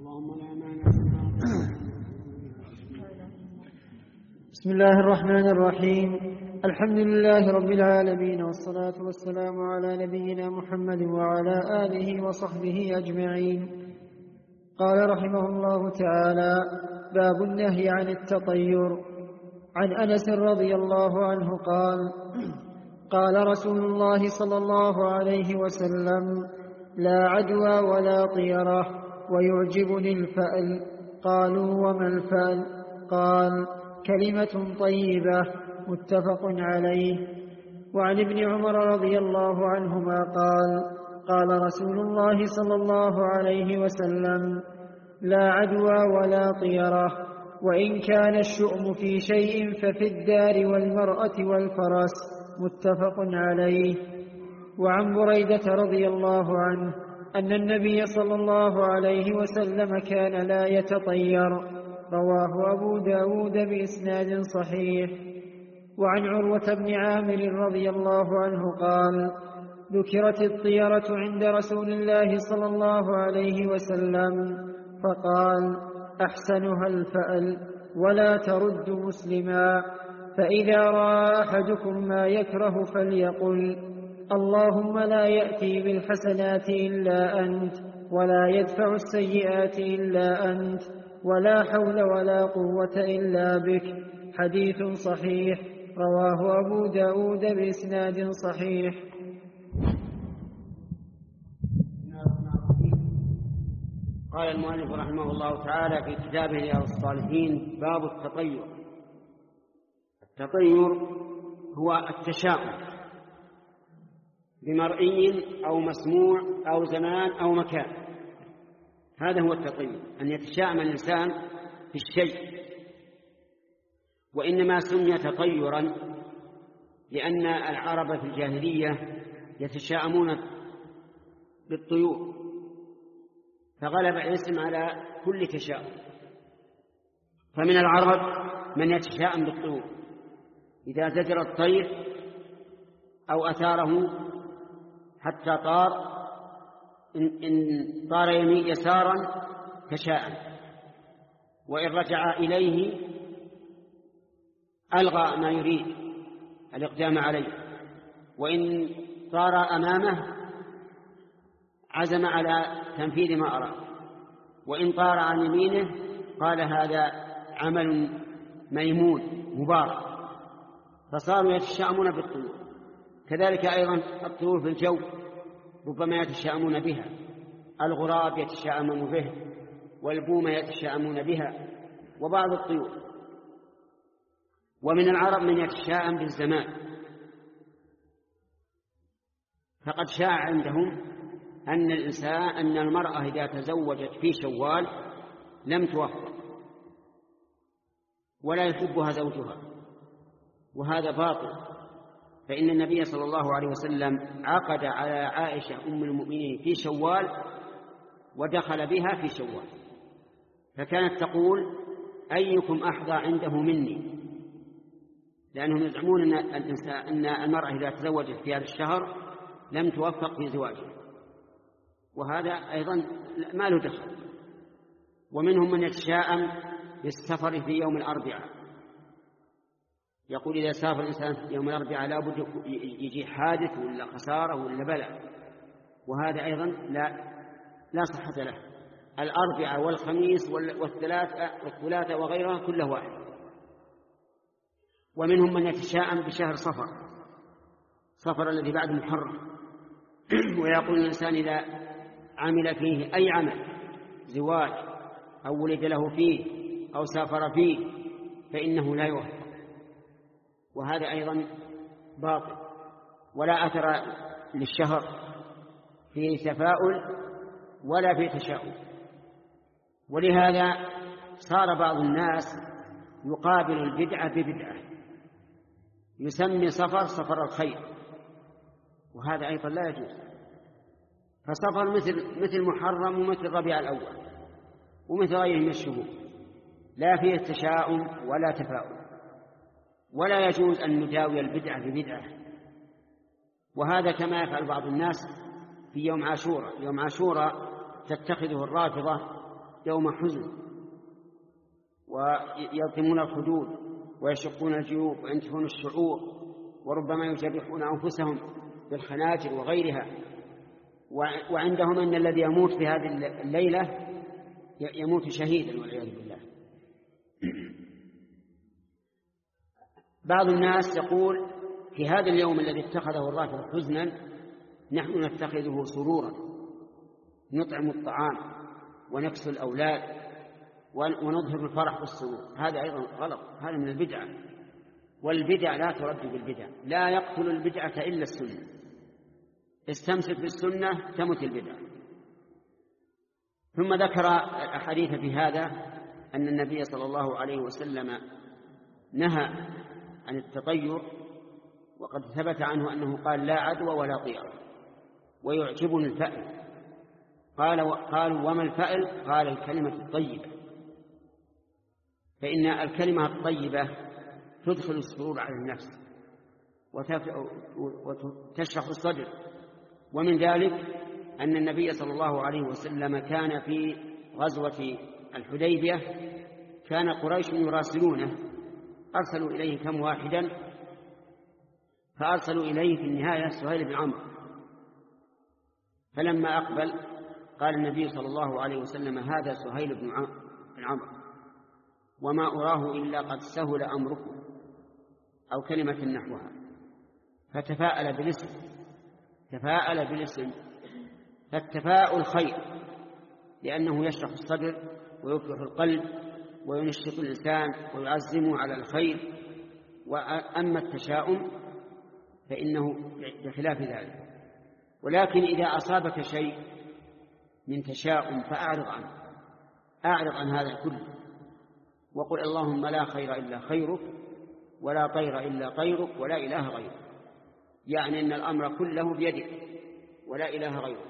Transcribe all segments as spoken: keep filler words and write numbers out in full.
اللهم لا مانع. بسم الله الرحمن الرحيم. الحمد لله رب العالمين، والصلاة والسلام على نبينا محمد وعلى آله وصحبه أجمعين. قال رحمه الله تعالى: باب النهي عن التطير. عن أنس رضي الله عنه قال: قال رسول الله صلى الله عليه وسلم: لا عدوى ولا طيرة، ويعجبني الفأل. قالوا: وما الفأل؟ قال: كلمة طيبة. متفق عليه. وعن ابن عمر رضي الله عنهما قال: قال رسول الله صلى الله عليه وسلم: لا عدوى ولا طيرة، وإن كان الشؤم في شيء ففي الدار والمرأة والفرس. متفق عليه. وعن بريدة رضي الله عنه أن النبي صلى الله عليه وسلم كان لا يتطير. رواه أبو داود بإسناد صحيح. وعن عروة بن عامر رضي الله عنه قال: ذكرت الطيرة عند رسول الله صلى الله عليه وسلم فقال: أحسنها الفأل، ولا ترد مسلما. فإذا رأى أحدكم ما يكره فليقل: اللهم لا يأتي بالحسنات إلا أنت، ولا يدفع السيئات إلا أنت، ولا حول ولا قوة إلا بك. حديث صحيح. رواه أبو داود بإسناد صحيح. قال المؤلف رحمه الله تعالى في كتابه رياض الصالحين: باب التطير. التطير هو التشاؤم بمرئي أو مسموع أو زمان أو مكان. هذا هو التطير، أن يتشاءم الإنسان في الشيء. وإنما سمي تطيرا لأن العرب في الجاهلية يتشاءمون بالطيور، فغلب الاسم على كل تشاؤم. فمن العرب من يتشاءم بالطيور، إذا زجر الطير أو أثاره حتى طار، إن طار يمين يسارا تشاءم، وإن رجع إليه ألغى ما يريد الإقدام عليه، وإن طار أمامه عزم على تنفيذ ما أراد، وإن طار عن يمينه قال هذا عمل ميمون مبارك. فصاروا يتشاءمون بالطيور. كذلك أيضا الطيور في الجو ربما يتشاءمون بها، الغراب يتشاءمون به، والبومة يتشاءمون بها، وبعض الطيور. ومن العرب من يتشاءم بالزمان، فقد شاع عندهم أن الإنسان أن المرأة إذا تزوجت في شوال لم توفق ولا يحبها زوجها، وهذا باطل. فإن النبي صلى الله عليه وسلم عقد على عائشة أم المؤمنين في شوال ودخل بها في شوال، فكانت تقول: أيكم أحظى عنده مني، لأنهم يزعمون أن الإنسان أن المرأة إذا تزوجت في هذا الشهر لم توفق في زواجها، وهذا أيضا ما له دخل. ومنهم من يتشاءم بالسفر في يوم الأربعاء، يقول إذا سافر الإنسان يوم الأربعاء لا بد يجي حادث ولا خسارة ولا بلاء، وهذا أيضا لا لا صحة له. الأربعاء والخميس والثلاثة والثلاثة وغيرها كله واحد. ومنهم من يتشاءم بشهر صفر، صفر الذي بعد محرم، ويقول الإنسان إذا عمل فيه أي عمل، زواج أو ولد له فيه أو سافر فيه، فإنه لا يوفق، وهذا أيضا باطل. ولا أثر للشهر فيه تفاؤل ولا فيه تشاؤم. ولهذا صار بعض الناس يقابل البدعة ببدعة، يسمي صفر صفر الخير، وهذا أيضا لا يجوز. فصفر مثل مثل محرم ومثل ربيع الأول ومثل غيره من الشهور، لا فيه تشاؤم ولا تفاؤل، ولا يجوز أن نداوي البدعة ببدعة. وهذا كما يفعل بعض الناس في يوم عاشوراء. يوم عاشوراء تتخذه الرافضة يوم حزن، ويلطمون الخدود ويشقون الجيوب وينتفون الشعور، وربما يجرحون أنفسهم بالخناجر وغيرها. وعندهم أن الذي يموت في هذه الليلة يموت شهيدا والعياذ بالله. بعض الناس يقول في هذا اليوم الذي اتخذه الرافض حزنا نحن نتخذه سرورا، نطعم الطعام ونكسو الأولاد ونظهر الفرح والسرور. هذا أيضا غلط، هذا من البدعة، والبدع لا ترد بالبدع، لا يقتل البدعة إلا السنة. استمسك بالسنة تمت البدعة. ثم ذكر الأحاديث في هذا أن النبي صلى الله عليه وسلم نهى عن التطير، وقد ثبت عنه أنه قال لا عدوى ولا طير، ويعجبني الفأل. قال قالوا وما الفأل؟ قال الكلمة الطيبة، فإن الكلمة الطيبة تدخل السرور على النفس وتشرح الصدر. ومن ذلك أن النبي صلى الله عليه وسلم كان في غزوة الحديبية كان قريش يراسلونه، أرسلوا إليه كم واحدا، فأرسلوا إليه في النهاية سهيل بن عمرو. فلما أقبل قال النبي صلى الله عليه وسلم هذا سهيل بن عمرو وما أراه إلا قد سهل أمركم، أو كلمة نحوها. فتفاءل بالاسم، تفاءل بالاسم. فالتفاؤل خير، لأنه يشرح الصدر ويفرح القلب وينشط الإنسان ويعزمه على الخير. وأما التشاؤم فإنه بخلاف ذلك. ولكن إذا أصابك شيء من تشاؤم فأعرض عنه، أعرض عن هذا كله، وقل اللهم لا خير إلا خيرك ولا طير إلا طيرك ولا إله غيرك، يعني أن الأمر كله بيدك ولا إله غيرك.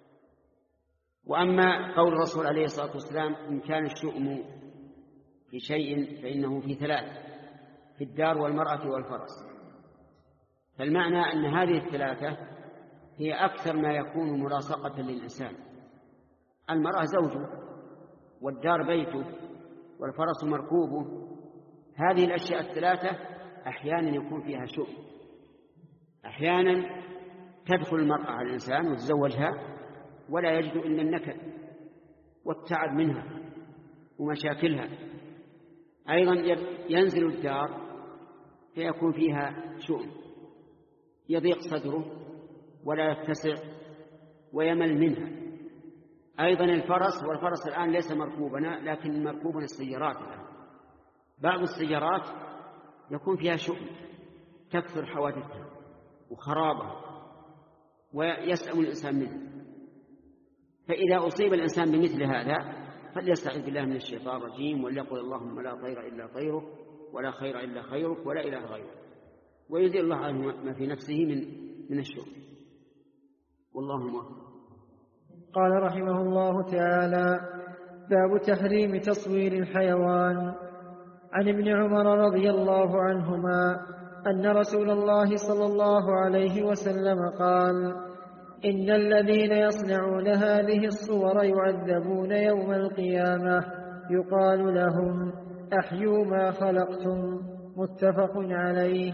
وأما قول الرسول عليه الصلاة والسلام إن كان الشؤم في شيء فإنه في ثلاث، في الدار والمرأة والفرس. فالمعنى أن هذه الثلاثة هي أكثر ما يكون ملاصقة للإنسان. المرأة زوجه، والدار بيته، والفرس مركوبه. هذه الأشياء الثلاثة أحيانا يكون فيها شؤم، أحيانا تدخل المرأة على الإنسان وتزوجها ولا يجد إلا النكد والتعب منها ومشاكلها. أيضا ينزل الدار فيكون فيها شؤم، يضيق صدره ولا يتسع ويمل منها. أيضا الفرس، والفرس الآن ليس مركوبنا لكن مركوبنا السيارات الآن. بعض السيارات يكون فيها شؤم، تكثر حوادثها وخرابها ويسأم الإنسان منه. فإذا أصيب الإنسان بمثل هذا فليستعذ بالله من الشيطان الرجيم، وليقل اللهم لا طير إلا طيرك ولا خير إلا خيرك ولا إله غيرك، ويزيل الله عنه ما في نفسه من من الشؤم. والله موفق. قال رحمه الله تعالى: باب تحريم تصوير الحيوان. عن ابن عمر رضي الله عنهما أن رسول الله صلى الله عليه وسلم قال: إن الذين يصنعون هذه الصور يعذبون يوم القيامة، يقال لهم أحيوا ما خلقتم. متفق عليه.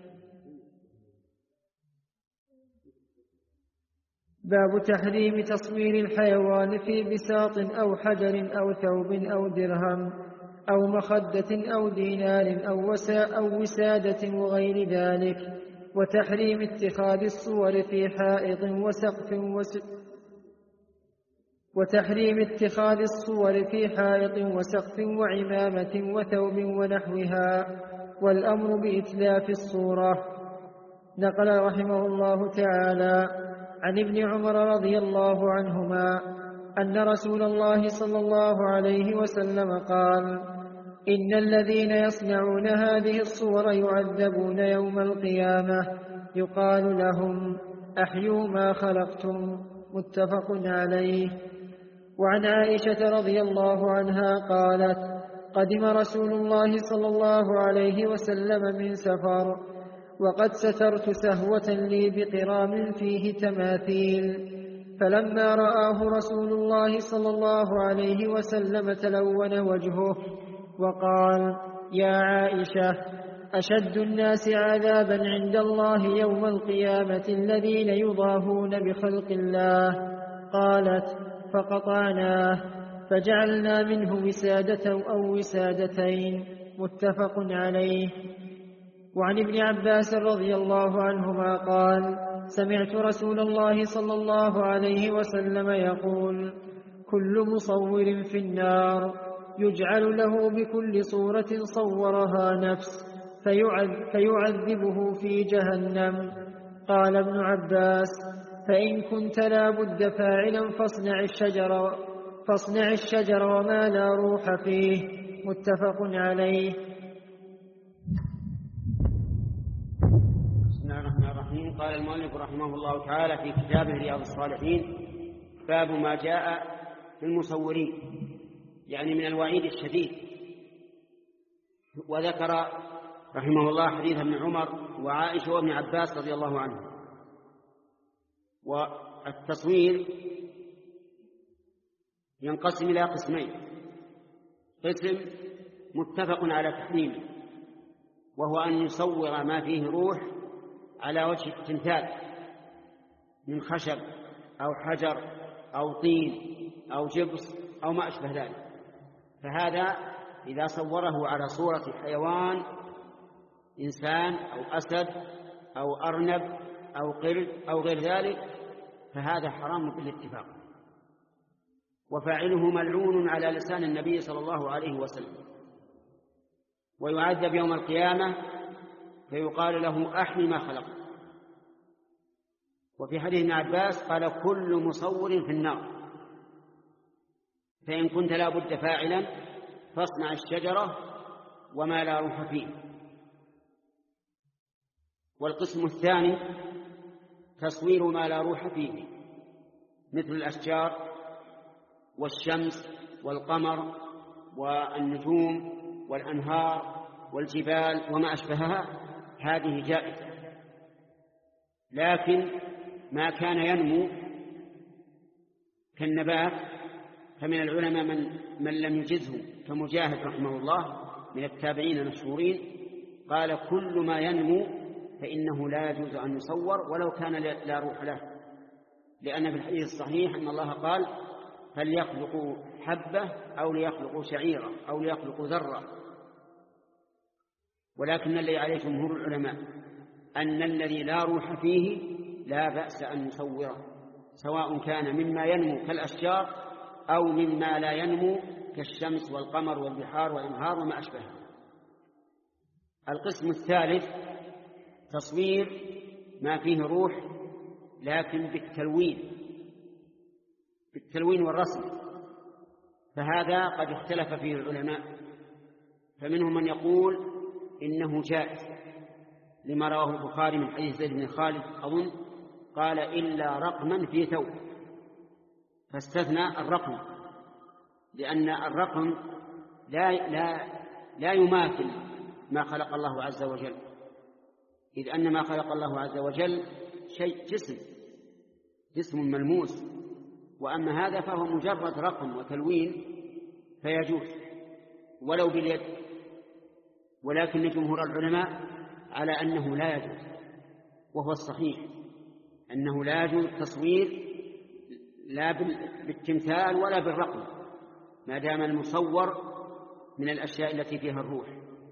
باب تحريم تصوير الحيوان في بساط أو حجر أو ثوب أو درهم أو مخدة أو دينار أو, وسا أو وسادة وغير ذلك، وتحريم اتخاذ الصور في حائط وسقف وس وتحريم اتخاذ الصور في حائط وسقف وعمامة وثوب ونحوها، والأمر بإتلاف الصورة. نقل رحمه الله تعالى عن ابن عمر رضي الله عنهما أن رسول الله صلى الله عليه وسلم قال: إن الذين يصنعون هذه الصور يعذبون يوم القيامة، يقال لهم أحيوا ما خلقتم. متفق عليه. وعن عائشة رضي الله عنها قالت: قدم رسول الله صلى الله عليه وسلم من سفر، وقد سترت سهوة لي بقرام فيه تماثيل، فلما رآه رسول الله صلى الله عليه وسلم تلون وجهه وقال: يا عائشة، أشد الناس عذابا عند الله يوم القيامة الذين يضاهون بخلق الله. قالت: فقطعناه فجعلنا منه وسادة أو وسادتين. متفق عليه. وعن ابن عباس رضي الله عنهما قال: سمعت رسول الله صلى الله عليه وسلم يقول: كل مصور في النار يجعل له بكل صورة صورها نفس فيعذبه في جهنم. قال ابن عباس: فإن كنت لا بد فاعلا فاصنع الشجر, فاصنع الشجر وما لا روح فيه. متفق عليه. بسم الله الرحمن الرحيم. قال المؤلف رحمه الله تعالى في كتابه رياض الصالحين: باب ما جاء في المصورين، يعني من الوعيد الشديد. وذكر رحمه الله حديث ابن عمر وعائشة وابن عباس رضي الله عنهم. والتصوير ينقسم إلى قسمين: قسم متفق على تحريمه، وهو أن يصور ما فيه روح على وجه التمثال من خشب أو حجر أو طين أو جبس أو ما أشبه ذلك. فهذا إذا صوره على صورة حيوان، إنسان أو أسد أو أرنب أو قرد أو غير ذلك، فهذا حرام بالاتفاق، وفاعله ملعون على لسان النبي صلى الله عليه وسلم، ويعذب يوم القيامة فيقال له: أحمي ما خلقت. وفي حديث ابن عباس قال: كل مصور في النار، فإن كنت لا بد فاعلا فاصنع الشجرة وما لا روح فيه. والقسم الثاني تصوير ما لا روح فيه، مثل الأشجار والشمس والقمر والنجوم والأنهار والجبال وما أشبهها، هذه جائزة. لكن ما كان ينمو كالنبات فمن العلماء من, من لم يجزه كمجاهد رحمه الله من التابعين المشهورين، قال: كل ما ينمو فإنه لا يجوز أن يصور ولو كان لا روح له، لأن في الحديث الصحيح أن الله قال: فليخلقوا حبة أو ليخلقوا شعيرة أو ليخلقوا ذرة. ولكن الذي عليه جمهور العلماء أن الذي لا روح فيه لا بأس أن يصوره، سواء كان مما ينمو كالأشجار أو مما لا ينمو كالشمس والقمر والبحار والأنهار وما أشبهها. القسم الثالث تصوير ما فيه روح لكن بالتلوين بالتلوين والرسم، فهذا قد اختلف فيه العلماء، فمنهم من يقول إنه جائز لما رواه البخاري من حديث زيد بن خالد أظن قال: إلا رقما في ثوب، فاستثنى الرقم، لأن الرقم لا, لا, لا يماثل ما خلق الله عز وجل، إذ أن ما خلق الله عز وجل شيء جسم جسم ملموس، وأما هذا فهو مجرد رقم وتلوين فيجوز ولو باليد. ولكن جمهور العلماء على أنه لا يجوز، وهو الصحيح أنه لا يجوز التصوير لا بالتمثال ولا بالرقم ما دام المصور من الأشياء التي فيها الروح.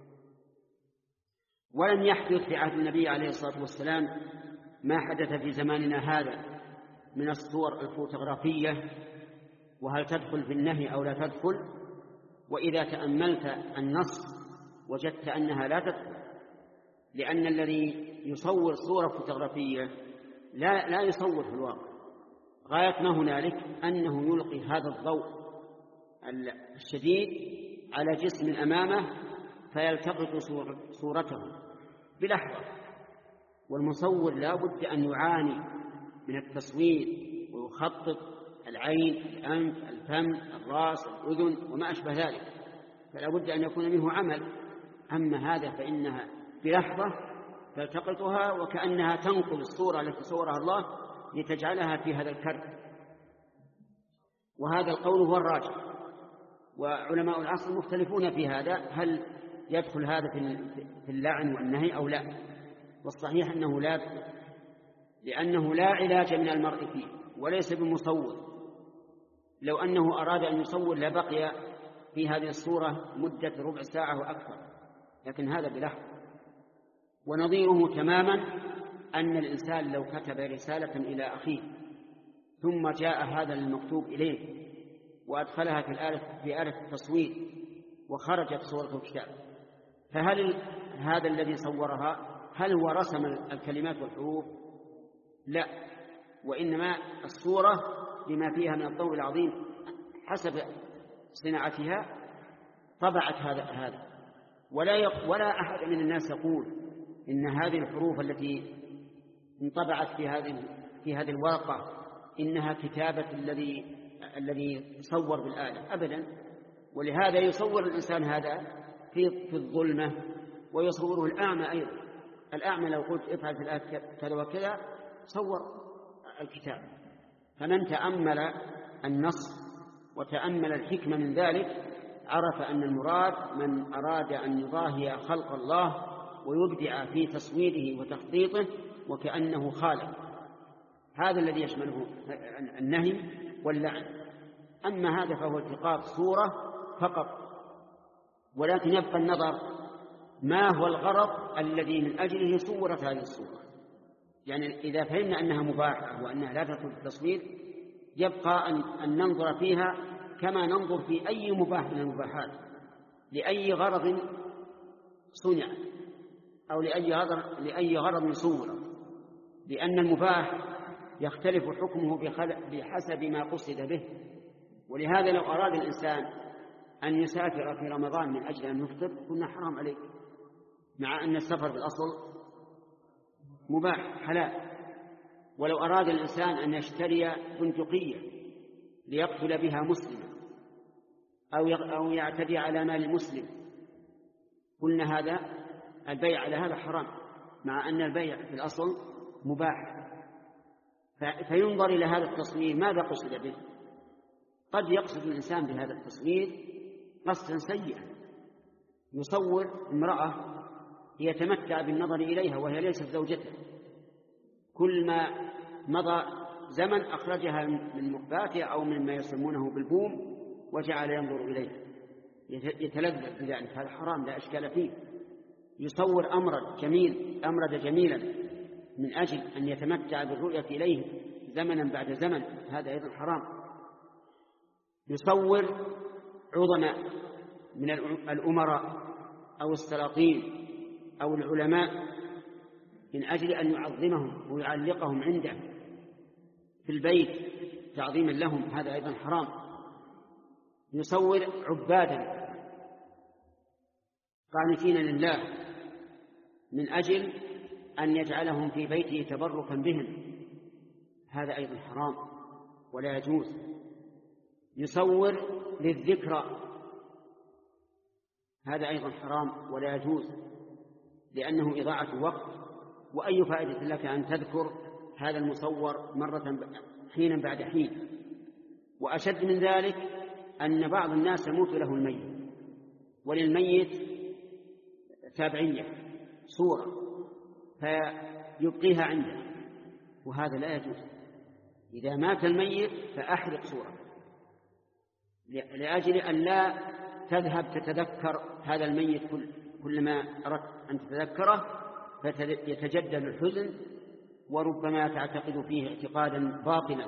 ولم يحدث في عهد النبي عليه الصلاة والسلام ما حدث في زماننا هذا من الصور الفوتوغرافية، وهل تدخل في النهي أو لا تدخل؟ وإذا تأملت النص وجدت أنها لا تدخل، لأن الذي يصور صورة فوتوغرافية لا, لا يصور في الواقع، غاية ما هنالك أنه يلقي هذا الضوء الشديد على جسم أمامه فيلتقط صورته بلحظة. والمصور لا بد أن يعاني من التصوير ويخطط العين، الأنف، الفم، الرأس، الأذن وما أشبه ذلك، فلا بد أن يكون منه عمل. أما هذا فإنها بلحظة تلتقطها وكأنها تنقل الصورة التي صورها الله لتجعلها في هذا الكرت وهذا القول هو الراجح، وعلماء العصر مختلفون في هذا، هل يدخل هذا في اللعن والنهي أو لا. والصحيح أنه لا، لأنه لا علاج من المرء فيه وليس بمصور. لو أنه أراد أن يصور لبقي في هذه الصورة مدة ربع ساعة وأكثر، لكن هذا بلحظة. ونظيره تماما أن الإنسان لو كتب رسالة إلى أخيه ثم جاء هذا المكتوب إليه وأدخلها في الآلة في آلة التصوير وخرجت صورة الكتاب، فهل هذا الذي صورها هل هو رسم الكلمات والحروف؟ لا، وإنما الصورة بما فيها من الضوء العظيم حسب صناعتها طبعت هذا هذا ولا ولا أحد من الناس يقول إن هذه الحروف التي انطبعت في هذه في هذه الورقة إنها كتابة الذي الذي صور بالآلة أبدا. ولهذا يصور الإنسان هذا في في الظلمة، ويصوره الأعمى أيضا. الأعمى لو قلت افعل في الآية كذا وكذا صور الكتاب. فمن تأمل النص وتأمل الحكمة من ذلك عرف أن المراد من أراد أن يضاهي خلق الله ويبدع في تصويره وتخطيطه وكأنه خالق. هذا الذي يشمله النهي واللعن. أما هذا فهو التقاط صورة فقط، ولكن يبقى النظر ما هو الغرض الذي من أجله صورت هذه الصورة. يعني إذا فهمنا أنها مباحة وأنها لا تدخل في التصوير يبقى أن, أن ننظر فيها كما ننظر في أي مباح من المباحات، لأي غرض صنع أو لأي غرض, لأي غرض صور، لأن المباح يختلف حكمه بحسب ما قصد به. ولهذا لو أراد الإنسان أن يسافر في رمضان من أجل أن يفطر قلنا حرام عليك، مع أن السفر بالأصل مباح حلال. ولو أراد الإنسان أن يشتري بندقية ليقتل بها مسلما أو يعتدي على مال مسلم قلنا هذا البيع على هذا حرام، مع أن البيع في الأصل مباح. فينظر إلى هذا التصوير ماذا قصد به. قد يقصد الإنسان بهذا التصوير قصدا سيئا، يصور امرأة يتمتع بالنظر إليها وهي ليست زوجته، كل ما مضى زمن أخرجها من مخباتها أو مما يسمونه بالبوم وجعل ينظر إليها يتلذذ بذلك. هذا حرام لا إشكال فيه. يصور أمرا جميل أمرد جميلا من أجل أن يتمتع بالرؤية إليه زمنا بعد زمن، هذا أيضا حرام. يصور عظماء من الأمراء أو السلاطين أو العلماء من أجل أن يعظمهم ويعلقهم عنده في البيت تعظيما لهم، هذا أيضا حرام. يصور عبادا قانتين لله من أجل أن يجعلهم في بيته تبركا بهم، هذا أيضا حرام ولا يجوز. يصور للذكرى، هذا أيضا حرام ولا يجوز، لأنه إضاعة وقت، وأي فائدة لك أن تذكر هذا المصور مرة حينا بعد حين. وأشد من ذلك أن بعض الناس يموت له الميت وللميت تابعية صورة فيبقيها عنده، وهذا لا يجوز. إذا مات الميت فأحرق صورة لأجل أن لا تذهب تتذكر هذا الميت كل كلما أردت أن تتذكره فيتجدد الحزن وربما تعتقد فيه اعتقادا باطلا،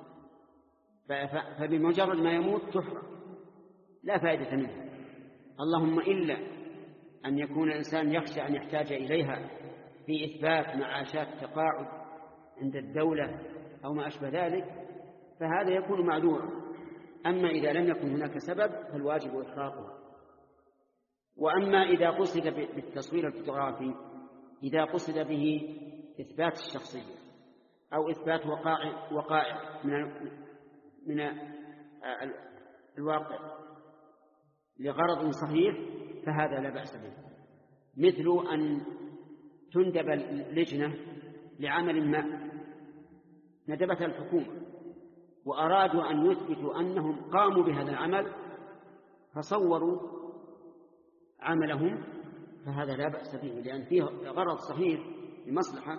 فبمجرد ما يموت تحرق لا فائدة منه. اللهم إلا أن يكون الإنسان يخشى أن يحتاج إليها في إثبات معاشات تقاعد عند الدولة أو ما أشبه ذلك فهذا يكون معذورا. أما إذا لم يكن هناك سبب فالواجب إحراقها. وأما إذا قصد بالتصوير الفوتوغرافي إذا قصد به إثبات الشخصية أو إثبات وقائع, وقائع من, من الواقع لغرض صحيح فهذا لا بأس به، مثل أن تندب اللجنة لعمل ما ندبتها الحكومة وأرادوا أن يثبتوا أنهم قاموا بهذا العمل فصوروا عملهم، فهذا لا بأس به لأن فيه غرض صحيح بمصلحة.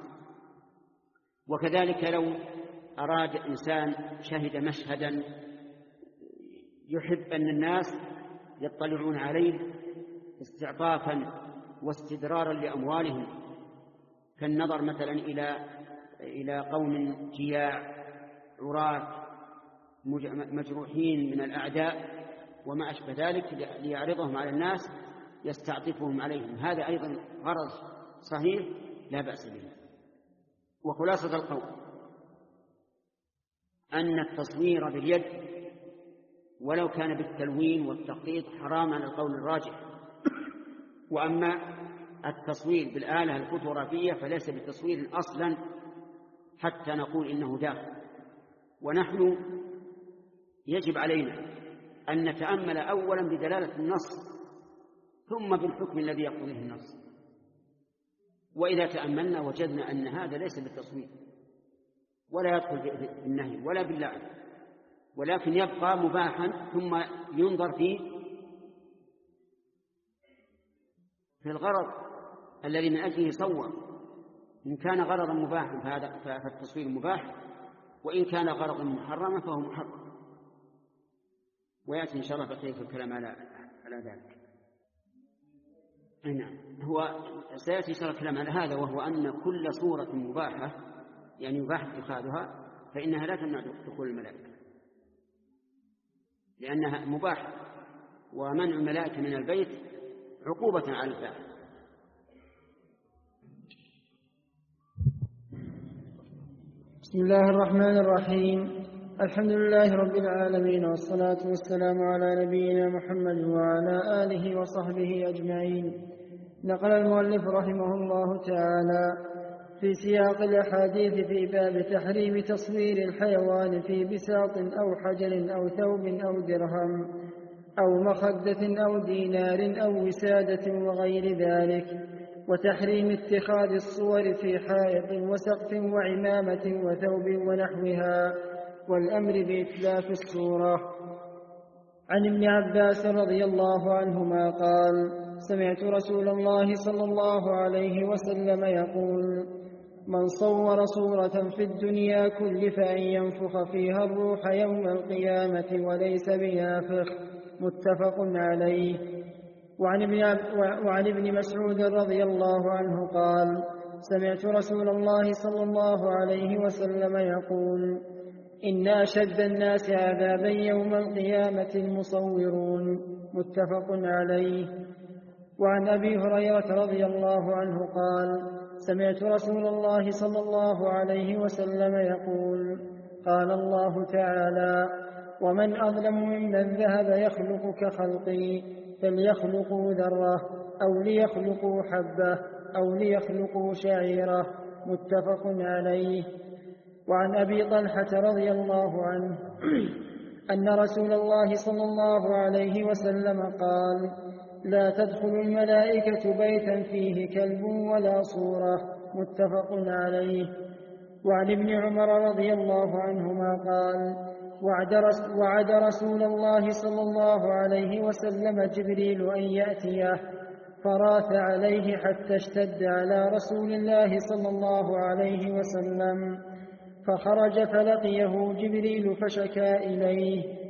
وكذلك لو أراد إنسان شهد مشهدا يحب أن الناس يطلعون عليه استعطافا واستدرارا لأموالهم، كالنظر مثلا إلى إلى قوم جياع عراة مجروحين من الأعداء وما أشبه ذلك ليعرضهم على الناس يستعطفهم عليهم، هذا أيضا غرض صحيح لا بأس به. وخلاصة القول أن التصوير باليد ولو كان بالتلوين والتخطيط حرام على القول الراجح، وأما التصوير بالآلة الفوتوغرافية فليس بالتصوير أصلا حتى نقول إنه داخل. ونحن يجب علينا أن نتأمل أولا بدلالة النص ثم بالحكم الذي يقتضيه النص، وإذا تأملنا وجدنا أن هذا ليس بالتصوير ولا يدخل بالنهي ولا باللعن، ولكن يبقى مباحا ثم ينظر فيه في الغرض الذي من أجله صور. إن كان غرضا مباحا فهذا فالتصوير مباح، وإن كان غرضا محرما فهو محرم. ويأتي إن شاء الله بقية الكلام على على ذلك. نعم، هو سيأتي إن شاء الله الكلام على هذا، وهو أن كل صورة مباحة يعني يباح اتخاذها فإنها لا تمنع دخول الملائكة لأنها مباحة، ومنع الملائكة من البيت عقوبة على الفاعل. بسم الله الرحمن الرحيم. الحمد لله رب العالمين، والصلاة والسلام على نبينا محمد وعلى آله وصحبه أجمعين. نقل المؤلف رحمه الله تعالى في سياق الأحاديث في باب تحريم تصوير الحيوان في بساط أو حجر أو ثوب أو درهم أو مخدة أو دينار أو وسادة وغير ذلك، وتحريم اتخاذ الصور في حائط وسقف وعمامة وثوب ونحوها، والأمر بإتلاف الصورة. عن ابن عباس رضي الله عنهما قال: سمعت رسول الله صلى الله عليه وسلم يقول: من صور صورة في الدنيا كلف أن ينفخ فيها الروح يوم القيامة وليس بنافخ. متفق عليه. وعن ابن, وعن ابن مسعود رضي الله عنه قال: سمعت رسول الله صلى الله عليه وسلم يقول: إن أشد الناس عذابا يوم القيامة المصورون. متفق عليه. وعن أبي هريرة رضي الله عنه قال: سمعت رسول الله صلى الله عليه وسلم يقول: قال الله تعالى: ومن أظلم ممن ذهب يخلق كخلقي، فليخلقوا ذرة أو ليخلقوا حبة أو ليخلقوا شعيرة. متفق عليه. وعن أبي طلحة رضي الله عنه أن رسول الله صلى الله عليه وسلم قال: لا تدخل الملائكة بيتا فيه كلب ولا صورة. متفق عليه. وعن ابن عمر رضي الله عنهما قال: وعد, رس وعد رسول الله صلى الله عليه وسلم جبريل أن يأتيه، فراث عليه حتى اشتد على رسول الله صلى الله عليه وسلم، فخرج فلقيه جبريل فشكى إليه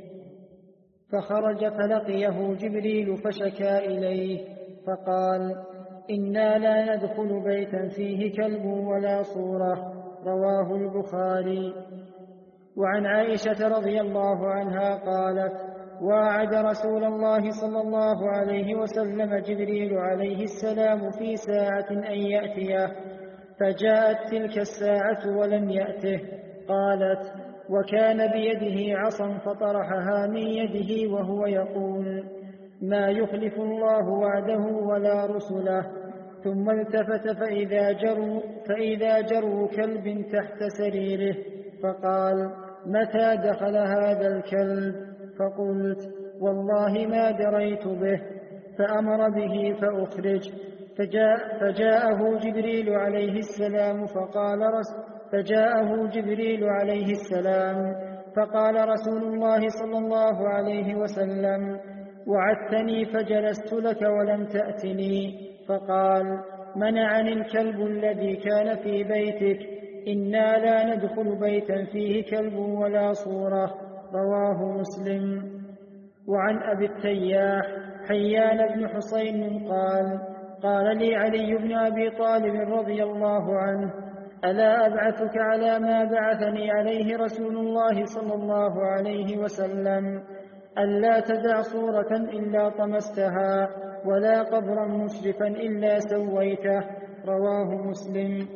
فخرج فلقيه جبريل فشكى إليه فقال: إنا لا ندخل بيتا فيه كلب ولا صورة. رواه البخاري. وعن عائشة رضي الله عنها قالت: وعد رسول الله صلى الله عليه وسلم جبريل عليه السلام في ساعة أن يأتيه، فجاءت تلك الساعة ولم يأته. قالت: وكان بيده عصا فطرحها من يده وهو يقول: ما يخلف الله وعده ولا رسله. ثم التفت فإذا جروا, فإذا جروا كلب تحت سريره، فقال: متى دخل هذا الكلب؟ فقلت: والله ما دريت به. فأمر به فأخرج. فجاء فجاءه جبريل عليه السلام فقال رس فجاءه جبريل عليه السلام فقال رسول الله صلى الله عليه وسلم: وعدتني فجلست لك ولم تأتني. فقال: منعني الكلب الذي كان في بيتك، إنا لا ندخل بيتا فيه كلب ولا صورة. رواه مسلم. وعن أبي التياح حيان بن حسين قال: قال لي علي بن أبي طالب رضي الله عنه: ألا أبعثك على ما بعثني عليه رسول الله صلى الله عليه وسلم: ألا تدع صورة إلا طمستها، ولا قبرا مشرفا إلا سويته. رواه مسلم.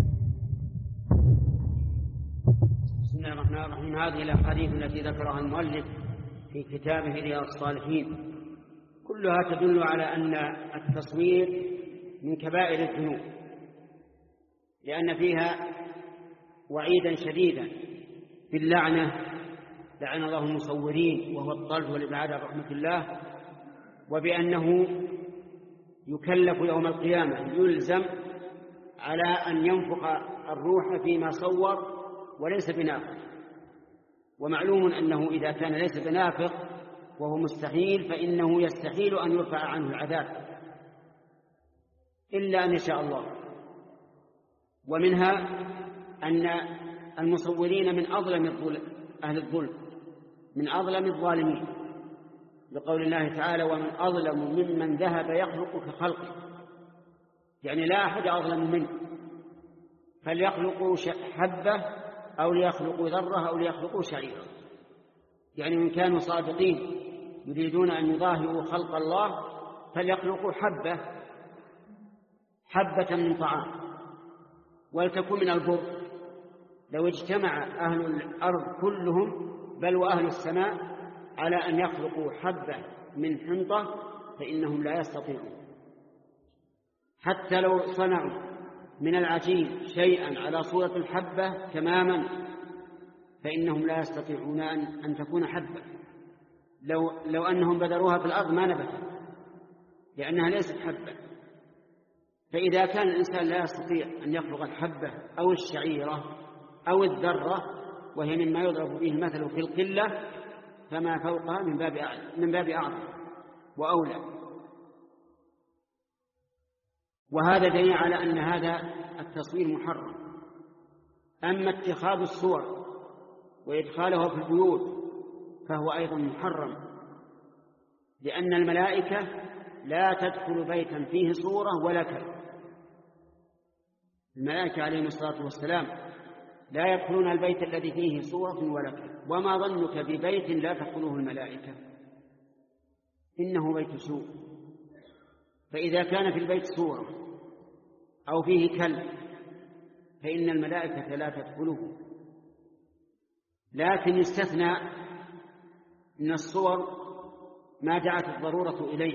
بسم الله الرحمن الرحيم. هذه الأحاديث التي ذكرها المؤلف في كتابه رياض الصالحين كلها تدل على أن التصوير من كبائر الذنوب، لأن فيها وعيدا شديدا باللعنة، لعن الله المصورين وهو الطرد والإبعاد عن رحمة الله، وبأنه يكلف يوم القيامة يلزم على أن ينفخ الروح فيما صور وليس بنافخ. ومعلوم أنه إذا كان ليس بنافخ وهو مستحيل فإنه يستحيل أن يرفع عنه العذاب إلا أن يشاء الله. ومنها أن المصورين من أظلم أهل الظلم، من أظلم الظالمين، لقول الله تعالى: ومن أظلم ممن ذهب يخلق كخلقه، يعني لا أحد أظلم منه، فليخلقوا حبة أو ليخلقوا ذرة أو ليخلقوا شعيرة. يعني إن كانوا صادقين يريدون أن يظاهروا خلق الله فليخلقوا حبة حبة من طعام، ولتكن من البر. لو اجتمع أهل الأرض كلهم بل وأهل السماء على أن يخلقوا حبة من حنطة فإنهم لا يستطيعون. حتى لو صنعوا من العجين شيئا على صورة الحبة تماما فإنهم لا يستطيعون أن تكون حبة. لو, لو أنهم بذروها في الأرض ما نبتت، لأنها ليست حبة. فإذا كان الإنسان لا يستطيع أن يخلق الحبة أو الشعيرة أو الذرة، وهي مما يضرب به المثل في القلة، فما فوقها من باب من باب أعظم وأولى. وهذا دليل على أن هذا التصوير محرم. أما اتخاذ الصور وإدخالها في البيوت فهو أيضا محرم، لأن الملائكة لا تدخل بيتا فيه صورة ولا كلب. الملائكة عليهم الصلاة والسلام لا يدخلون البيت الذي فيه صورة ولا كلب. وما ظنك ببيت لا تدخله الملائكة؟ إنه بيت سوء. فإذا كان في البيت صورة أو فيه كلب فإن الملائكة لا تدخله. لكن يستثنى من الصور ما دعت الضرورة إليه،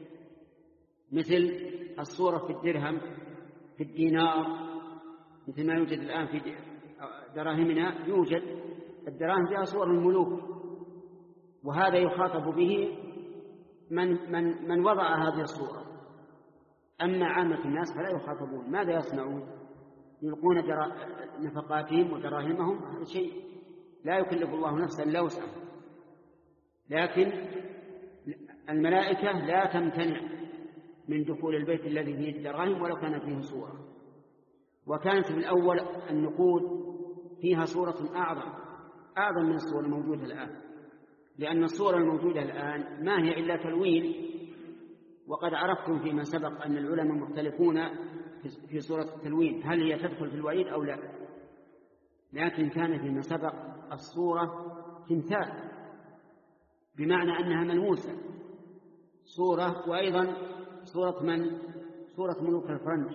مثل الصورة في الدرهم، في الدينار، مثل ما يوجد الآن في دراهمنا. يوجد الدراهم فيها صور الملوك، وهذا يخاطب به من, من, من وضع هذه الصورة. أما عامة الناس فلا يخاطبون. ماذا يصنعون؟ يلقون نفقاتهم ودراهمهم. هذا شيء لا يكلف الله نفسا إلا وسعها. لكن الملائكة لا تمتنع من دخول البيت الذي فيه الدراهم ولو كان فيه صورة. وكانت في الأول النقود فيها صورة أعظم أعظم من الصور الموجودة الآن، لأن الصورة الموجودة الآن ما هي إلا تلوين. وقد عرفتم فيما سبق أن العلماء مختلفون في صورة التلوين، هل هي تدخل في الوعيد أو لا. لكن كان فيما سبق الصورة تمثال، بمعنى أنها ملموسة صورة. وأيضا صورة من صورة ملوك الفرنج.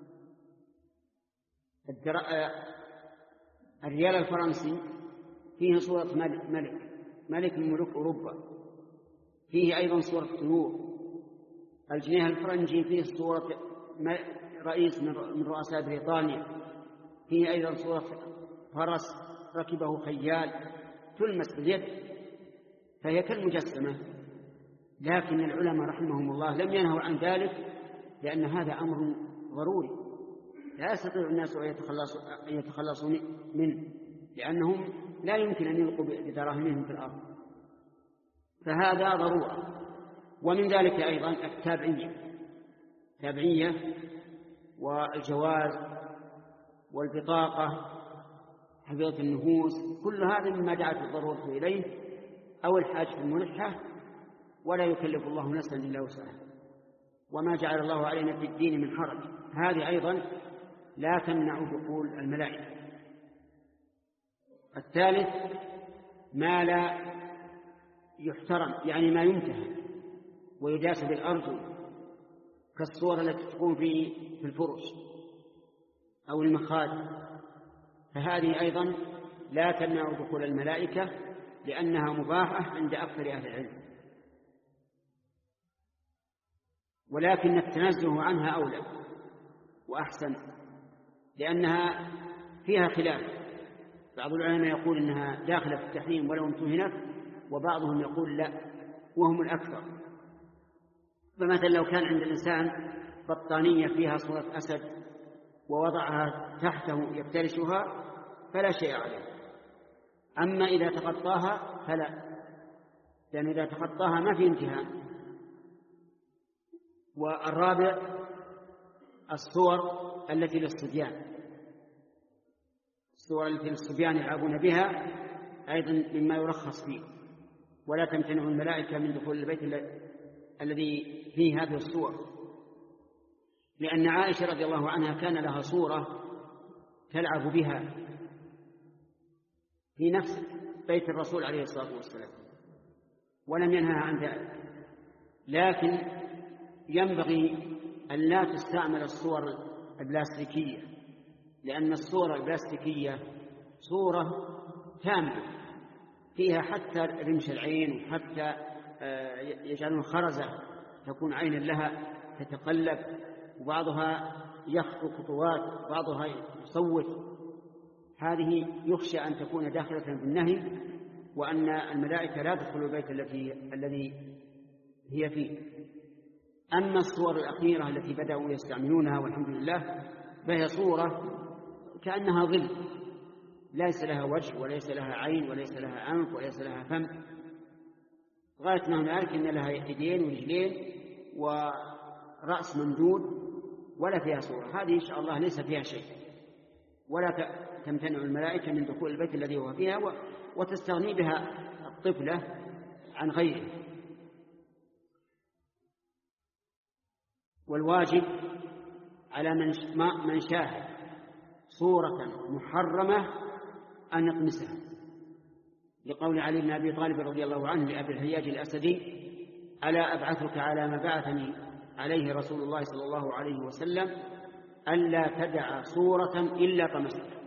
الريال الفرنسي فيه صورة ملك ملك من ملوك أوروبا، فيه أيضا صورة طيور. الجنيه الفرنجي فيه صورة رئيس من رؤساء بريطانيا، فيه أيضا صورة فرس ركبه خيال تلمس باليد، فهي كالمجسمة. لكن العلماء رحمهم الله لم ينهوا عن ذلك، لأن هذا أمر ضروري لا يستطيع الناس أن يتخلصوا منه، لأنهم لا يمكن أن يلقوا بدراهمهم في الأرض، فهذا ضرورة. ومن ذلك أيضا التابعية، التابعية والجواز والبطاقة، حفظة النفوس، كل هذا مما دعت الضرورة إليه أو الحاجة الملحة، ولا يكلف الله نفسا إلا وسعها، وما جعل الله علينا في الدين من حرج. هذه أيضا لا تمنع دخول الملائكة. الثالث ما لا يحترم، يعني ما ينتهى ويداس بالأرض، كالصور التي تكون في في الفرش أو المخاد، فهذه أيضا لا تمنع دخول الملائكة لأنها مباحة عند أكثر أهل العلم، ولكن التنزه عنها أولى وأحسن لأنها فيها خلاف. بعض العلماء يقول إنها داخلة في التحريم ولو امتهنت، وبعضهم يقول لا وهم الأكثر. فمثلا لو كان عند الإنسان بطانية فيها صورة أسد ووضعها تحته يفترشها فلا شيء عليه، أما إذا تغطاها فلا، لأن إذا تغطاها ما في امتهان. والرابع الصور التي للصبيان، الصور التي للصبيان يلعبون بها أيضا مما يرخص فيه، ولا تمتنع الملائكة من دخول البيت الذي فيه هذه الصور، لأن عائشة رضي الله عنها كان لها صورة تلعب بها في نفس بيت الرسول عليه الصلاة والسلام ولم ينهها عن ذلك. لكن ينبغي أن لا تستعمل الصور البلاستيكية، لأن الصور البلاستيكية صورة تامة فيها حتى رمش العين، وحتى يجعلون خرزة تكون عينا لها تتقلب، وبعضها يخطو خطوات، بعضها يصوت. هذه يخشى أن تكون داخلة في النهي، وأن الملائكة لا تدخل البيت الذي الذي هي فيه. أما الصور الأخيرة التي بدأوا يستعملونها والحمد لله فهي صورة كأنها ظل، ليس لها وجه وليس لها عين وليس لها أنف وليس لها فم، غاية ما هنالك إن لها يدين ورجلين ورأس ممدود ولا فيها صورة. هذه إن شاء الله ليس فيها شيء، ولا تمتنع الملائكة من دخول البيت الذي هو فيها، وتستغني بها الطفلة عن غيره. والواجب على من شاهد صورة محرمة أن يطمسها، لقول علي بن أبي طالب رضي الله عنه لأبي الهياج الأسدي: ألا أبعثك على ما بعثني عليه رسول الله صلى الله عليه وسلم ألا تدع صورة إلا طمستها،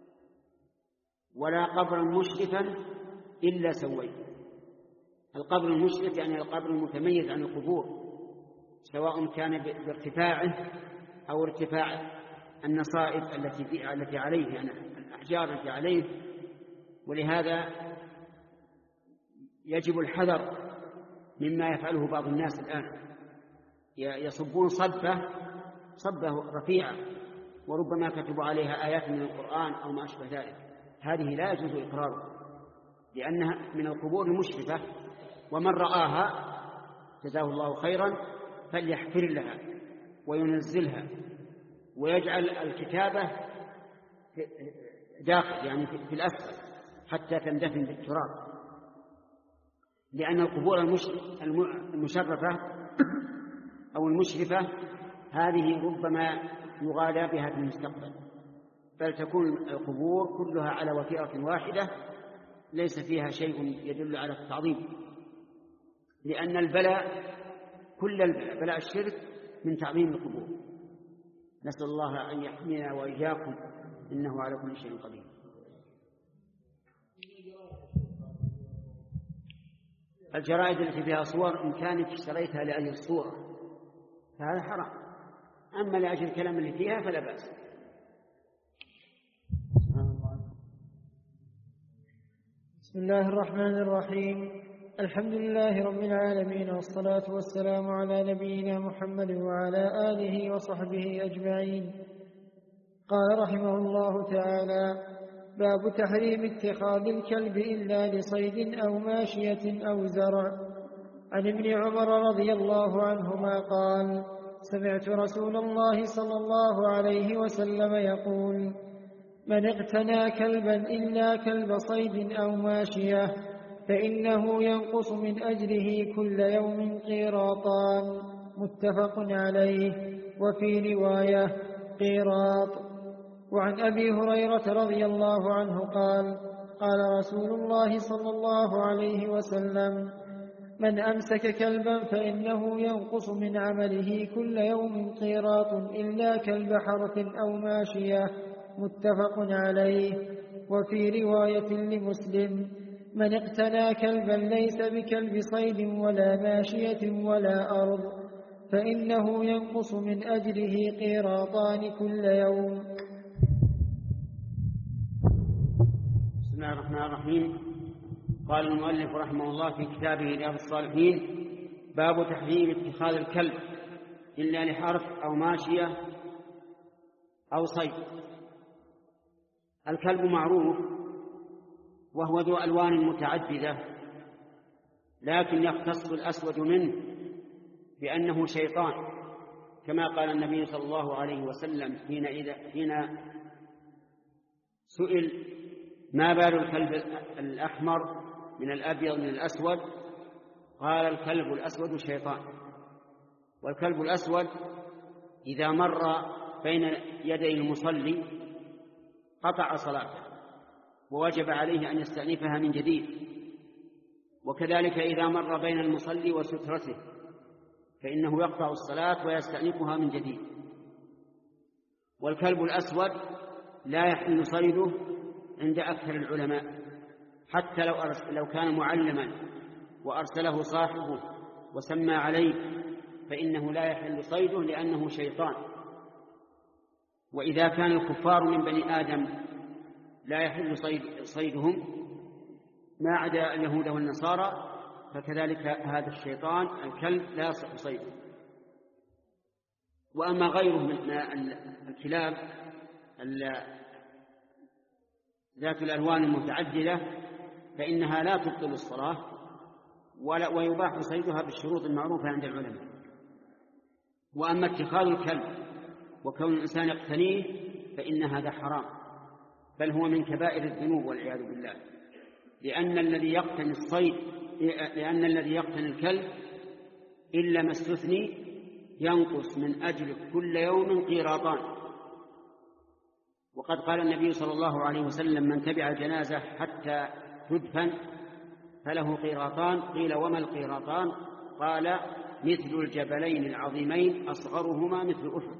ولا قبرا مشرفا إلا سويته. القبر المشرف يعني القبر المتميز عن القبور، سواء كان بارتفاعه أو ارتفاع النصائب التي التي عليه، يعني الأحجار التي عليه. ولهذا يجب الحذر مما يفعله بعض الناس الآن، يصبون صبة صبة رفيعة وربما كتبوا عليها آيات من القرآن أو ما أشبه ذلك. هذه لا يجوز إقرارها لأنها من القبور المشرفة، ومن رآها جزاه الله خيرا فليحفر لها وينزلها ويجعل الكتابة داخل يعني في الأسفل حتى تندفن بالتراب، لأن القبور المشرفة أو المشرفة هذه ربما يغالى بها في المستقبل، بل تكون القبور كلها على وتيرة واحدة ليس فيها شيء يدل على التعظيم، لأن البلاء كل البلاء بلاء الشرك من تعظيم القبور. نسأل الله أن يحمينا وإياكم إنه على كل شيء قدير. الجرائد التي فيها صور إن كانت اشتريتها لأجل الصورة فهذا حرام، أما لأجل الكلام اللي فيها فلا بأس. بسم الله الرحمن الرحيم. الحمد لله رب العالمين، والصلاة والسلام على نبينا محمد وعلى آله وصحبه أجمعين. قال رحمه الله تعالى: باب تحريم اتخاذ الكلب إلا لصيد أو ماشية أو زرع. عن ابن عمر رضي الله عنهما قال: سمعت رسول الله صلى الله عليه وسلم يقول: من اقتنى كلبا إلا كلب صيد أو ماشية فإنه ينقص من أجره كل يوم قيراطان. متفق عليه. وفي رواية قيراط. وعن أبي هريرة رضي الله عنه قال: قال رسول الله صلى الله عليه وسلم: من أمسك كلبا فإنه ينقص من عمله كل يوم قيراط إلا كلب حرث أو ماشية. متفق عليه. وفي رواية لمسلم: من اقتنى كلبا ليس بكلب صيد ولا ماشية ولا أرض فإنه ينقص من أجره قيراطان كل يوم. بسم الله الرحمن الرحيم. قال المؤلف رحمه الله في كتابه رياض الصالحين: باب تحريم اتخاذ الكلب إلا لحرث أو ماشية أو صيد. الكلب معروف وهو ذو ألوان متعددة، لكن يختص الأسود منه بأنه شيطان، كما قال النبي صلى الله عليه وسلم حين, إذا حين سئل: ما بال الكلب الأحمر من الأبيض من الأسود؟ قال: الكلب الأسود شيطان. والكلب الأسود إذا مر بين يدي المصلي قطع صلاته ووجب عليه أن يستأنفها من جديد، وكذلك إذا مر بين المصلي وسترته فإنه يقطع الصلاة ويستأنفها من جديد. والكلب الأسود لا يحل صيده عند أكثر العلماء، حتى لو, لو كان معلما وأرسله صاحبه وسمى عليه فإنه لا يحل صيده لأنه شيطان. وإذا كان الكفار من بني آدم لا يحل صيد صيدهم ما عدا اليهود والنصارى، فكذلك هذا الشيطان الكلب لا يصح صيده. وأما غيره من الكلاب ذات الألوان المتعددة فإنها لا تبطل الصلاة ويباح صيدها بالشروط المعروفة عند العلماء. وأما اتخاذ الكلب وكون الإنسان يقتنيه فإن هذا حرام، بل هو من كبائر الذنوب والعياذ بالله، لأن الذي يقتني الصيد لأن الذي يقتني الكلب إلا ما استثني ينقص من أجله كل يوم قيراطان. وقد قال النبي صلى الله عليه وسلم: من تبع الجنازة حتى تدفن فله قيراطان. قيل: وما القيراطان؟ قال: مثل الجبلين العظيمين أصغرهما مثل أحد.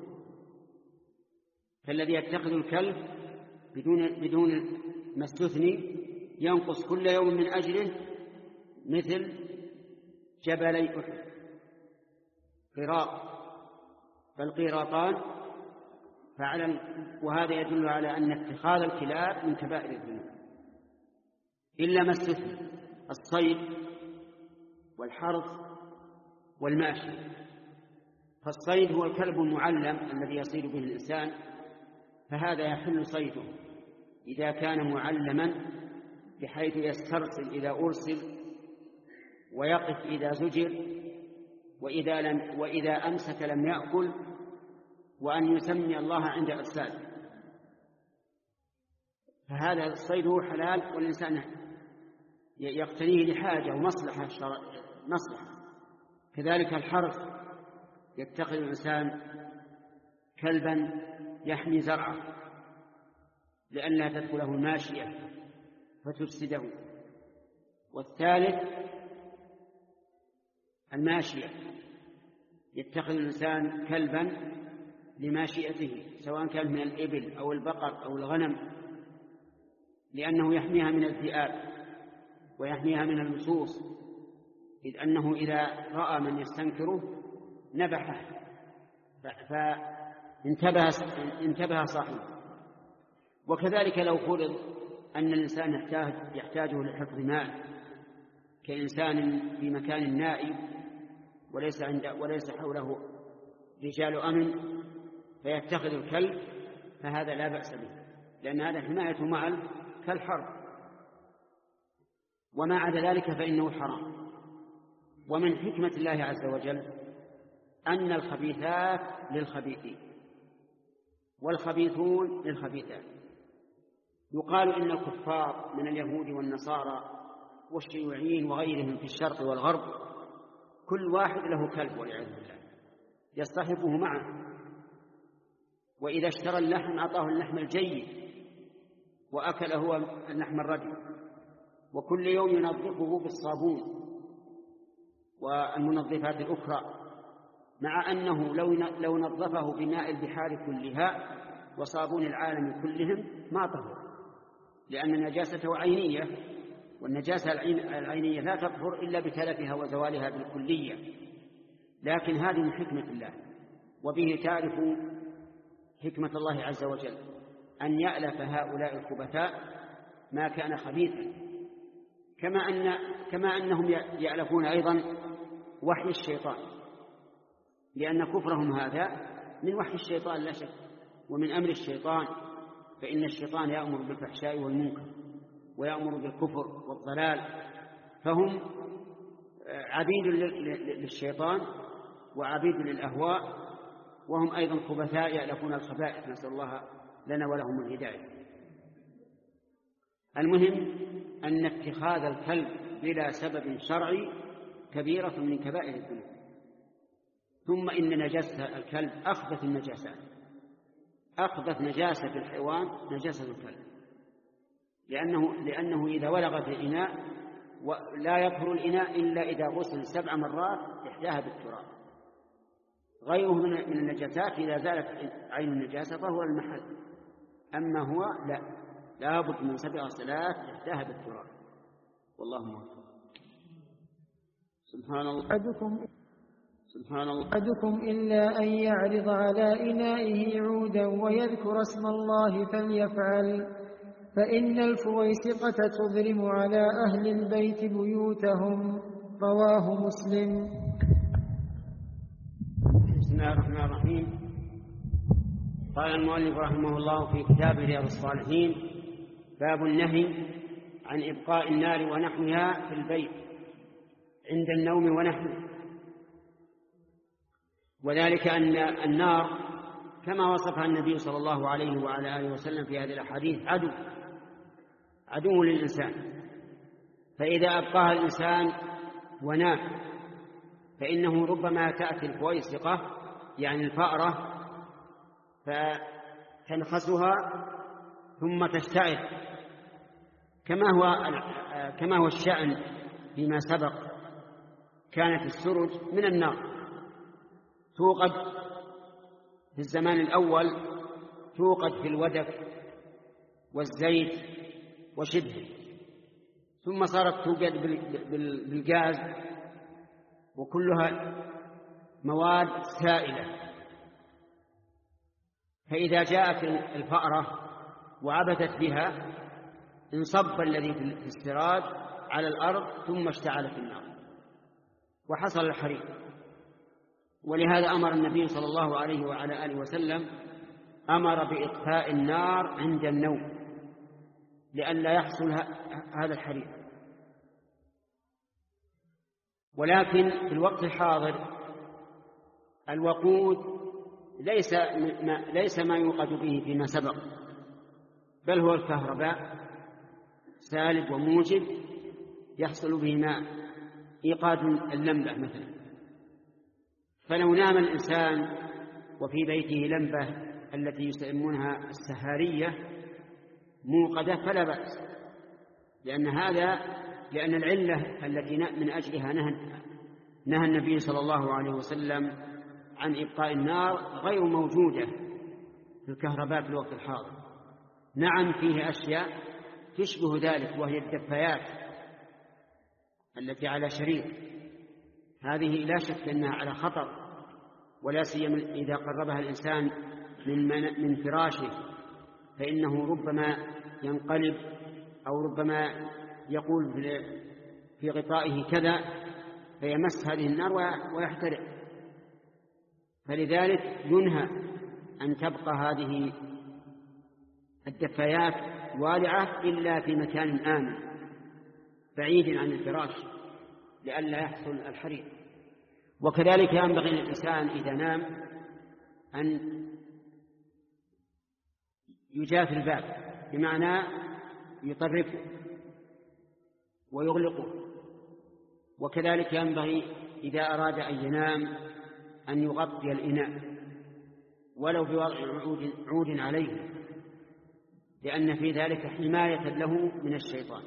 فالذي يتخذ الكلب بدون بدون ما استثني ينقص كل يوم من أجله مثل جبلي أحد قيراط. فالقيراطان فعلا. وهذا يدل على أن اتخاذ الكلاب من كبائر الذنوب إلا ما استثنى: الصيد والحرث والماشي. فالصيد هو الكلب المعلم الذي يصيد به الإنسان، فهذا يحل صيده إذا كان معلما بحيث يسترسل إذا أرسل ويقف إذا زجر، وإذا, لم وإذا أمسك لم يأكل، وأن يسمي الله عند إرساله. فهذا الصيد هو حلال، والإنسان يقتنيه لحاجة ومصلحة مصلحة. كذلك الحرث يتخذ الإنسان كلبا يحمي زرعه لئلا تدخله الماشية فتفسده. والثالث الماشية، يتخذ الإنسان كلبا لماشيته سواء كان من الإبل أو البقر أو الغنم، لأنه يحميها من الذئاب ويحميها من اللصوص، إذ أنه إذا رأى من يستنكره نبحه فانتبه انتبه صاحبه. وكذلك لو فرض أن الإنسان يحتاج يحتاجه لحفظ مال كإنسان في مكان نائب وليس عند وليس حوله رجال أمن فيتخذ الكلب، فهذا لا بأس به، لأن هذا حماية مال كالحرب، وما عدا ذلك فإنه حرام. ومن حكمة الله عز وجل أن الخبيثات للخبيثين والخبيثون للخبيثات. يقال إن الكفار من اليهود والنصارى والشيوعيين وغيرهم في الشرق والغرب كل واحد له كلب والعياذ بالله يصطحبه معه، وإذا اشترى اللحم أعطاه اللحم الجيد وأكل هو اللحم الردي، وكل يوم ينظفه بالصابون والمنظفات الأخرى، مع أنه لو نظفه بماء البحار كلها وصابون العالم كلهم ما طهر، لأن نجاسته عينية، والنجاسة العينية لا تطهر إلا بتلفها وزوالها بالكلية. لكن هذه من حكمة الله، وبه تعرف حكمة الله عز وجل أن يألف هؤلاء الخبثاء ما كان خبيثا، كما أن كما أنهم يألفون أيضا وحي الشيطان، لأن كفرهم هذا من وحي الشيطان لا شك، ومن أمر الشيطان، فإن الشيطان يأمر بالفحشاء والمنكر ويأمر بالكفر والضلال، فهم عبيد للشيطان وعبيد للأهواء، وهم أيضا خبثاء يألفون الخبائث، نسأل الله لنا ولهم الهداية. المهم أن اتخاذ الكلب بلا سبب شرعي كبيرة من كبائر الذنوب. ثم إن نجاسة الكلب أخبث النجاسات، أخبث نجاسة في الحيوان نجاسة الكلب، لأنه, لأنه إذا ولغ في الإناء لا يطهر الإناء إلا إذا غسل سبع مرات إحداها بالتراب. غيره من النجاسات إذا زالت عين النجاسة فهو المحل، أما هو لا، لا بد من سبع غسلات إحداها بالتراب. والله موفق. سبحان الله. أحدكم سبحان الله. أحدكم إلا أن يعرض على إنائه عودا ويذكر اسم الله فليفعل، فإن الفويسقة تظلم على أهل البيت بيوتهم. رواه مسلم. بسم الله الرحمن الرحيم. قال المؤلف رحمه الله في كتاب رياض الصالحين: باب النهي عن إبقاء النار ونحوها في البيت عند النوم ونحوه. وذلك أن النار كما وصفها النبي صلى الله عليه وعلى آله وسلم في هذه الأحاديث عدو عدو للإنسان، فإذا أبقاها الإنسان ونام فإنه ربما تأتي الفويسقة يعني الفأرة فتنخسها ثم تشتعل، كما هو كما هو الشأن فيما سبق. كانت السرج من النار توقد في الزمان الأول، توقد في الودك والزيت وشبهه، ثم صارت توجد بالغاز، وكلها مواد سائلة. فإذا جاءت الفأرة وعبثت بها انصب الذي في السراج على الأرض ثم اشتعلت النار وحصل الحريق. ولهذا أمر النبي صلى الله عليه وعلى آله وسلم أمر بإطفاء النار عند النوم لئلا يحصل هذا الحريق. ولكن في الوقت الحاضر الوقود ليس ما, ليس ما يوقد به فيما سبق، بل هو الكهرباء سالب وموجب يحصل به ماء إيقاد اللمبة مثلا. فلو نام الإنسان وفي بيته لمبة التي يسمونها السهارية موقدة فلا بأس، لأن هذا لأن العلة التي من أجلها نهى نهى النبي صلى الله عليه وسلم عن إبقاء النار غير موجودة في الكهرباء في الوقت الحاضر. نعم فيه أشياء تشبه ذلك، وهي الدفايات التي على شريط، هذه لا شك أنها على خطر، ولا سيما إذا قربها الإنسان من من فراشه، فإنه ربما ينقلب أو ربما يقول في غطائه كذا فيمس هذه النار ويحترق. فلذلك ينهى أن تبقى هذه الدفايات والعة إلا في مكان آمن بعيد عن الفراش لئلا يحصل الحريق. وكذلك ينبغي للإنسان إذا نام أن يجاف الباب، بمعنى يطرفه ويغلقه. وكذلك ينبغي إذا أراد أن ينام أن يغطي الإناء ولو بوضع عود, عود عليه، لأن في ذلك حماية له من الشيطان.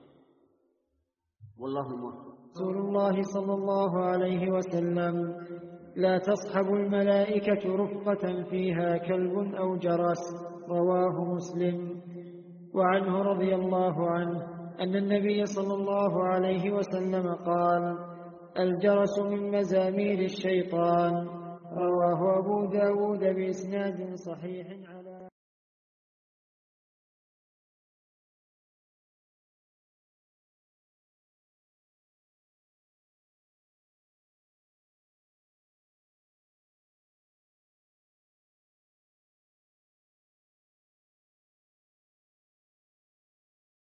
والله الموفق. رسول الله صلى الله عليه وسلم: لا تصحب الملائكة رفقة فيها كلب أو جرس. رواه مسلم. وعنه رضي الله عنه أن النبي صلى الله عليه وسلم قال: الجرس من مزامير الشيطان. رواه أبو داود بإسناد صحيح.